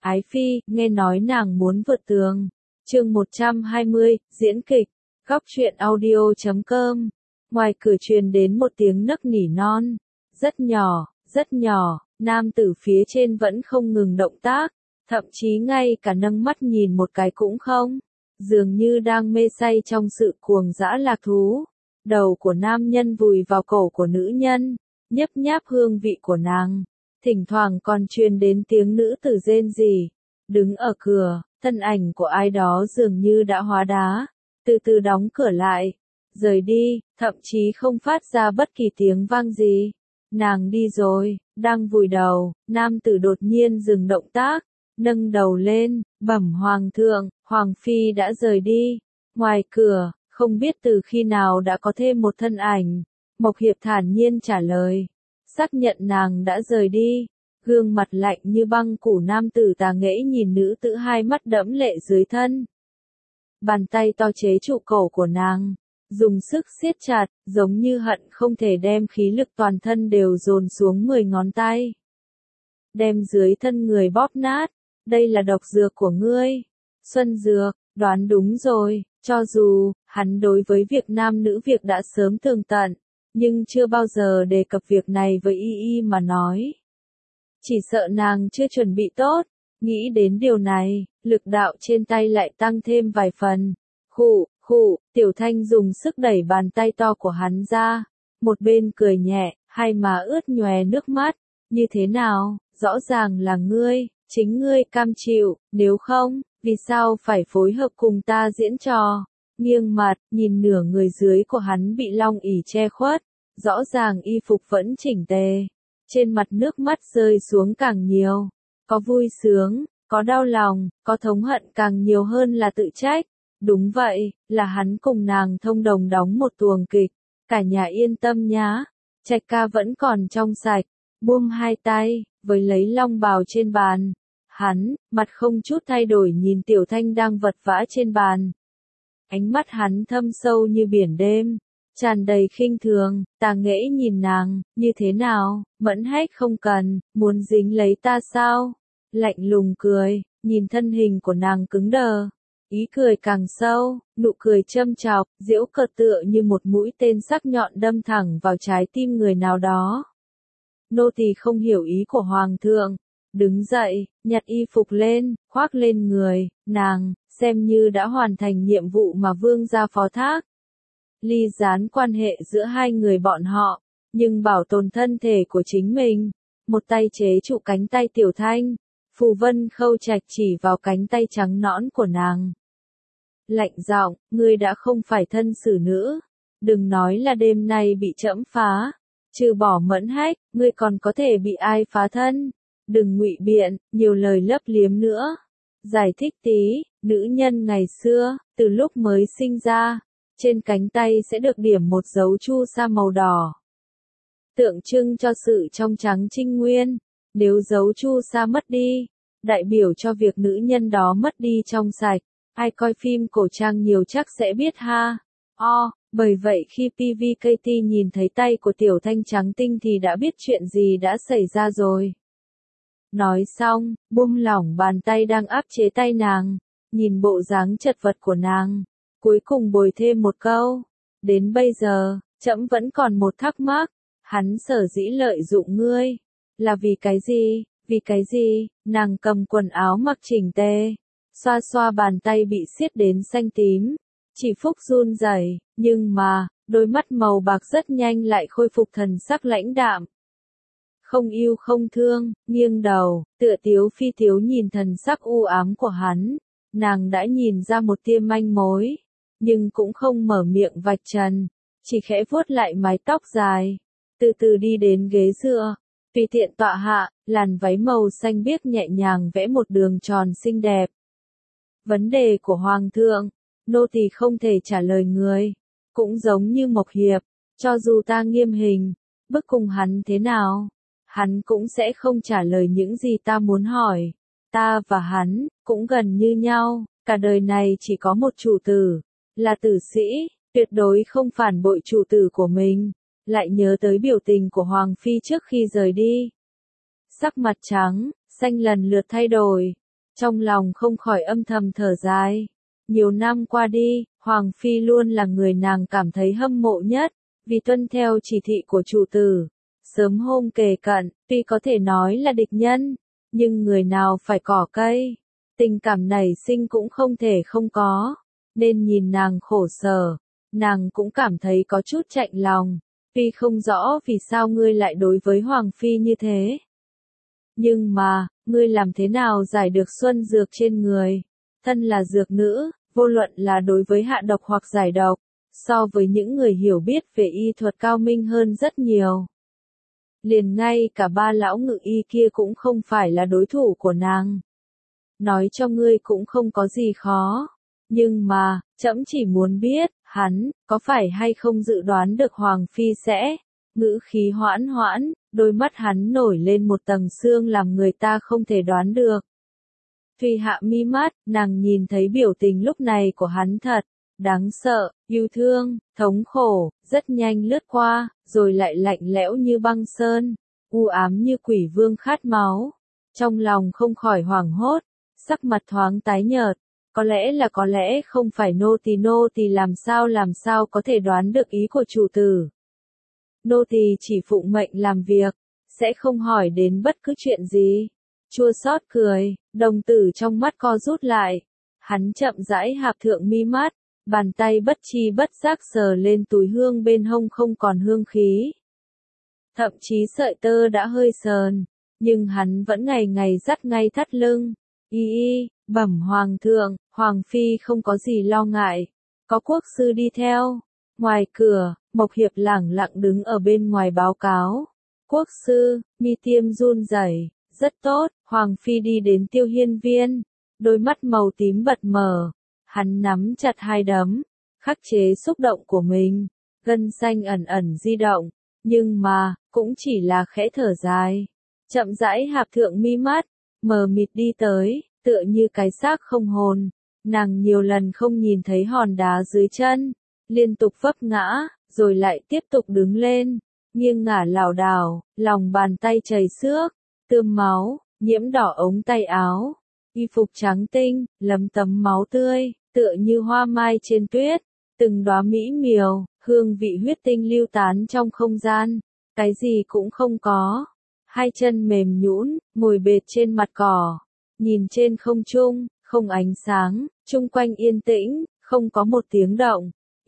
Ái phi, nghe nói nàng muốn vượt tường. Chương 120, diễn kịch. Góc truyện audio.com. Ngoài cửa truyền đến một tiếng nấc nỉ non. Rất nhỏ, nam tử phía trên vẫn không ngừng động tác, thậm chí ngay cả nâng mắt nhìn một cái cũng không. Dường như đang mê say trong sự cuồng dã lạc thú. Đầu của nam nhân vùi vào cổ của nữ nhân, nhấp nháp hương vị của nàng. Thỉnh thoảng còn truyền đến tiếng nữ tử rên rỉ. Đứng ở cửa, thân ảnh của ai đó dường như đã hóa đá, từ từ đóng cửa lại, rời đi, thậm chí không phát ra bất kỳ tiếng vang gì. Nàng đi rồi, đang vùi đầu, nam tử đột nhiên dừng động tác, nâng đầu lên, bẩm hoàng thượng, hoàng phi đã rời đi. Ngoài cửa, không biết từ khi nào đã có thêm một thân ảnh. Mộc Hiệp thản nhiên trả lời, xác nhận nàng đã rời đi. Gương mặt lạnh như băng của nam tử tà nghễ nhìn nữ tử hai mắt đẫm lệ dưới thân. Bàn tay to chế trụ cổ của nàng, dùng sức siết chặt, giống như hận không thể đem khí lực toàn thân đều dồn xuống 10 ngón tay. Đem dưới thân người bóp nát, đây là độc dược của ngươi. Xuân dược, đoán đúng rồi, cho dù, hắn đối với việc nam nữ việc đã sớm tường tận, nhưng chưa bao giờ đề cập việc này với y mà nói. Chỉ sợ nàng chưa chuẩn bị tốt, nghĩ đến điều này, lực đạo trên tay lại tăng thêm vài phần. Khụ, Tiểu Thanh dùng sức đẩy bàn tay to của hắn ra, một bên cười nhẹ, hai má ướt nhòe nước mắt, như thế nào, rõ ràng là ngươi, chính ngươi cam chịu, nếu không, vì sao phải phối hợp cùng ta diễn trò. Nghiêng mặt, nhìn nửa người dưới của hắn bị long ỷ che khuất, rõ ràng y phục vẫn chỉnh tề. Trên mặt nước mắt rơi xuống càng nhiều, có vui sướng, có đau lòng, có thống hận càng nhiều hơn là tự trách. Đúng vậy, là hắn cùng nàng thông đồng đóng một tuồng kịch, cả nhà yên tâm nhá. Trạch ca vẫn còn trong sạch, buông hai tay, với lấy long bào trên bàn. Hắn, mặt không chút thay đổi nhìn Tiểu Thanh đang vật vã trên bàn. Ánh mắt hắn thâm sâu như biển đêm, tràn đầy khinh thường. Tà nghễ nhìn nàng, như thế nào, Mẫn Hách không cần, muốn dính lấy ta sao? Lạnh lùng cười, nhìn thân hình của nàng cứng đờ. Ý cười càng sâu, nụ cười châm chọc, giễu cợt tựa như một mũi tên sắc nhọn đâm thẳng vào trái tim người nào đó. Nô tỳ không hiểu ý của hoàng thượng. Đứng dậy, nhặt y phục lên, khoác lên người, nàng, xem như đã hoàn thành nhiệm vụ mà vương gia phó thác. Ly gián quan hệ giữa hai người bọn họ, nhưng bảo tồn thân thể của chính mình. Một tay chế trụ cánh tay Tiểu Thanh, Phù Vân Khâu Trạch chỉ vào cánh tay trắng nõn của nàng. Lạnh giọng, ngươi đã không phải thân xử nữ, đừng nói là đêm nay bị trẫm phá, trừ bỏ Mẫn Hách, ngươi còn có thể bị ai phá thân. Đừng ngụy biện, nhiều lời lấp liếm nữa. Giải thích tí, nữ nhân ngày xưa, từ lúc mới sinh ra, trên cánh tay sẽ được điểm một dấu chu sa màu đỏ, tượng trưng cho sự trong trắng trinh nguyên. Nếu dấu chu sa mất đi, đại biểu cho việc nữ nhân đó mất đi trong sạch. Ai coi phim cổ trang nhiều chắc sẽ biết ha. Bởi vậy khi PVKT nhìn thấy tay của Tiểu Thanh trắng tinh thì đã biết chuyện gì đã xảy ra rồi. Nói xong, buông lỏng bàn tay đang áp chế tay nàng, nhìn bộ dáng chật vật của nàng, cuối cùng bồi thêm một câu. Đến bây giờ, trẫm vẫn còn một thắc mắc, hắn sở dĩ lợi dụng ngươi, là vì cái gì, nàng cầm quần áo mặc chỉnh tề, xoa xoa bàn tay bị siết đến xanh tím, chỉ phúc run rẩy, nhưng mà, đôi mắt màu bạc rất nhanh lại khôi phục thần sắc lãnh đạm. Không yêu không thương, nghiêng đầu, tựa tiếu phi tiếu nhìn thần sắc u ám của hắn, nàng đã nhìn ra một tia manh mối, nhưng cũng không mở miệng vạch trần, chỉ khẽ vuốt lại mái tóc dài, từ từ đi đến ghế dựa, tùy tiện tọa hạ, làn váy màu xanh biếc nhẹ nhàng vẽ một đường tròn xinh đẹp. Vấn đề của hoàng thượng, nô tỳ không thể trả lời người, cũng giống như Mộc Hiệp, cho dù ta nghiêm hình, bức cùng hắn thế nào, hắn cũng sẽ không trả lời những gì ta muốn hỏi. Ta và hắn, cũng gần như nhau, cả đời này chỉ có một chủ tử, là tử sĩ, tuyệt đối không phản bội chủ tử của mình. Lại nhớ tới biểu tình của Hoàng Phi trước khi rời đi. Sắc mặt trắng, xanh lần lượt thay đổi, Trong lòng không khỏi âm thầm thở dài. Nhiều năm qua đi, Hoàng Phi luôn là người nàng cảm thấy hâm mộ nhất, vì tuân theo chỉ thị của chủ tử. Sớm hôm kề cận, tuy có thể nói là địch nhân, nhưng người nào phải cỏ cây. Tình cảm nảy sinh cũng không thể không có, nên nhìn nàng khổ sở, nàng cũng cảm thấy có chút chạnh lòng, tuy không rõ vì sao ngươi lại đối với Hoàng Phi như thế. Nhưng mà, ngươi làm thế nào giải được xuân dược trên người? Thân là dược nữ, vô luận là đối với hạ độc hoặc giải độc, so với những người hiểu biết về y thuật cao minh hơn rất nhiều. Liền ngay cả ba lão ngự y kia cũng không phải là đối thủ của nàng. Nói cho ngươi cũng không có gì khó. Nhưng mà, trẫm chỉ muốn biết, hắn, có phải hay không dự đoán được Hoàng Phi sẽ, ngữ khí hoãn hoãn, đôi mắt hắn nổi lên một tầng sương làm người ta không thể đoán được. Thùy hạ mi mắt, nàng nhìn thấy biểu tình lúc này của hắn thật, đáng sợ, yêu thương, thống khổ, rất nhanh lướt qua, rồi lại lạnh lẽo như băng sơn, u ám như quỷ vương khát máu. Trong lòng không khỏi hoảng hốt, sắc mặt thoáng tái nhợt, có lẽ không phải nô tỳ làm sao có thể đoán được ý của chủ tử. Nô tỳ chỉ phụng mệnh làm việc, sẽ không hỏi đến bất cứ chuyện gì. Chua xót cười, đồng tử trong mắt co rút lại. Hắn chậm rãi hạp thượng mi mắt, bàn tay bất chi bất giác sờ lên túi hương bên hông không còn hương khí. Thậm chí sợi tơ đã hơi sờn, nhưng hắn vẫn ngày ngày dắt ngay thắt lưng. Bẩm hoàng thượng, Hoàng Phi không có gì lo ngại. Có quốc sư đi theo. Ngoài cửa, Mộc Hiệp lẳng lặng đứng ở bên ngoài báo cáo. Quốc sư, mi tiêm run rẩy. Rất tốt, Hoàng Phi đi đến Tiêu Hiên Viên. Đôi mắt màu tím bật mở. Hắn nắm chặt hai đấm, khắc chế xúc động của mình. Gân xanh ẩn ẩn di động. Nhưng mà, cũng chỉ là khẽ thở dài. Chậm rãi hạp thượng mi mắt, mờ mịt đi tới, tựa như cái xác không hồn. Nàng nhiều lần không nhìn thấy hòn đá dưới chân, liên tục vấp ngã, rồi lại tiếp tục đứng lên, nghiêng ngả lảo đảo, lòng bàn tay chảy xước, tươm máu, nhiễm đỏ ống tay áo, y phục trắng tinh, lấm tấm máu tươi, tựa như hoa mai trên tuyết, từng đóa mỹ miều, hương vị huyết tinh lưu tán trong không gian, cái gì cũng không có. Hai chân mềm nhũn, ngồi bệt trên mặt cỏ, nhìn trên không trung, không ánh sáng, chung quanh yên tĩnh, không có một tiếng động.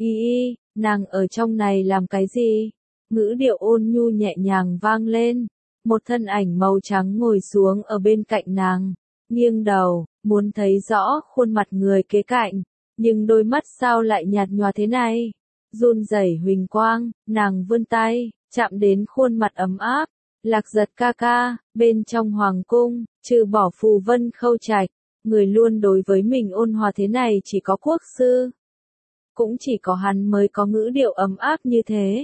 Nàng ở trong này làm cái gì? Ngữ điệu ôn nhu nhẹ nhàng vang lên. Một thân ảnh màu trắng ngồi xuống ở bên cạnh nàng, nghiêng đầu, muốn thấy rõ khuôn mặt người kế cạnh, nhưng đôi mắt sao lại nhạt nhòa thế này? Run rẩy huỳnh quang, nàng vươn tay, chạm đến khuôn mặt ấm áp. Lạc Giật ca ca, bên trong hoàng cung, trừ bỏ Phù Vân Khâu Trạch, người luôn đối với mình ôn hòa thế này chỉ có quốc sư. Cũng chỉ có hắn mới có ngữ điệu ấm áp như thế.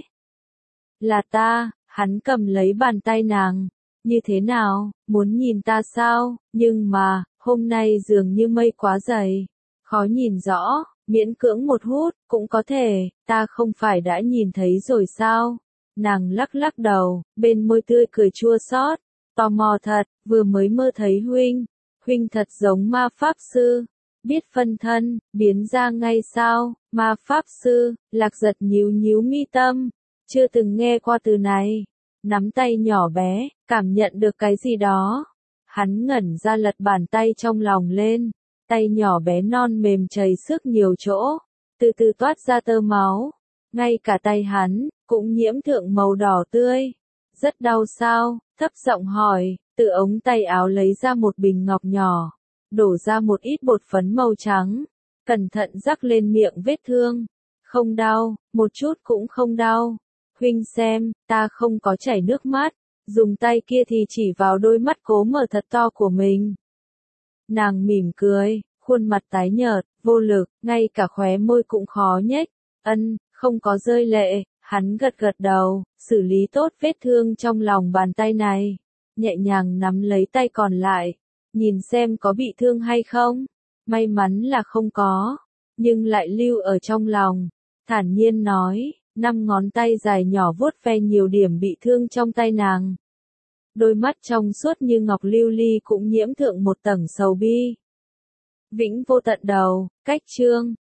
Là ta, hắn cầm lấy bàn tay nàng. Như thế nào, muốn nhìn ta sao? Nhưng mà, hôm nay dường như mây quá dày. Khó nhìn rõ, miễn cưỡng một hút, cũng có thể, ta không phải đã nhìn thấy rồi sao? Nàng lắc lắc đầu, bên môi tươi cười chua xót, tò mò thật, vừa mới mơ thấy huynh thật giống ma pháp sư, biết phân thân, biến ra ngay sao, ma pháp sư, Lạc Giật nhíu nhíu mi tâm, chưa từng nghe qua từ này, nắm tay nhỏ bé, cảm nhận được cái gì đó, hắn ngẩn ra lật bàn tay trong lòng lên, tay nhỏ bé non mềm chảy xước nhiều chỗ, từ từ toát ra tơ máu, ngay cả tay hắn, cũng nhiễm thượng màu đỏ tươi. Rất đau sao? Thấp giọng hỏi, từ ống tay áo lấy ra một bình ngọc nhỏ, đổ ra một ít bột phấn màu trắng, cẩn thận rắc lên miệng vết thương. Không đau, một chút cũng không đau. Huynh xem, ta không có chảy nước mắt, dùng tay kia thì chỉ vào đôi mắt cố mở thật to của mình. Nàng mỉm cười, khuôn mặt tái nhợt, vô lực, ngay cả khóe môi cũng khó nhếch. Không có rơi lệ. Hắn gật gật đầu, xử lý tốt vết thương trong lòng bàn tay này, nhẹ nhàng nắm lấy tay còn lại, nhìn xem có bị thương hay không. May mắn là không có, nhưng lại lưu ở trong lòng. Thản nhiên nói, 5 ngón tay dài nhỏ vuốt ve nhiều điểm bị thương trong tay nàng. Đôi mắt trong suốt như ngọc lưu ly cũng nhiễm thượng một tầng sầu bi. Vĩnh vô tận đầu, cách chương.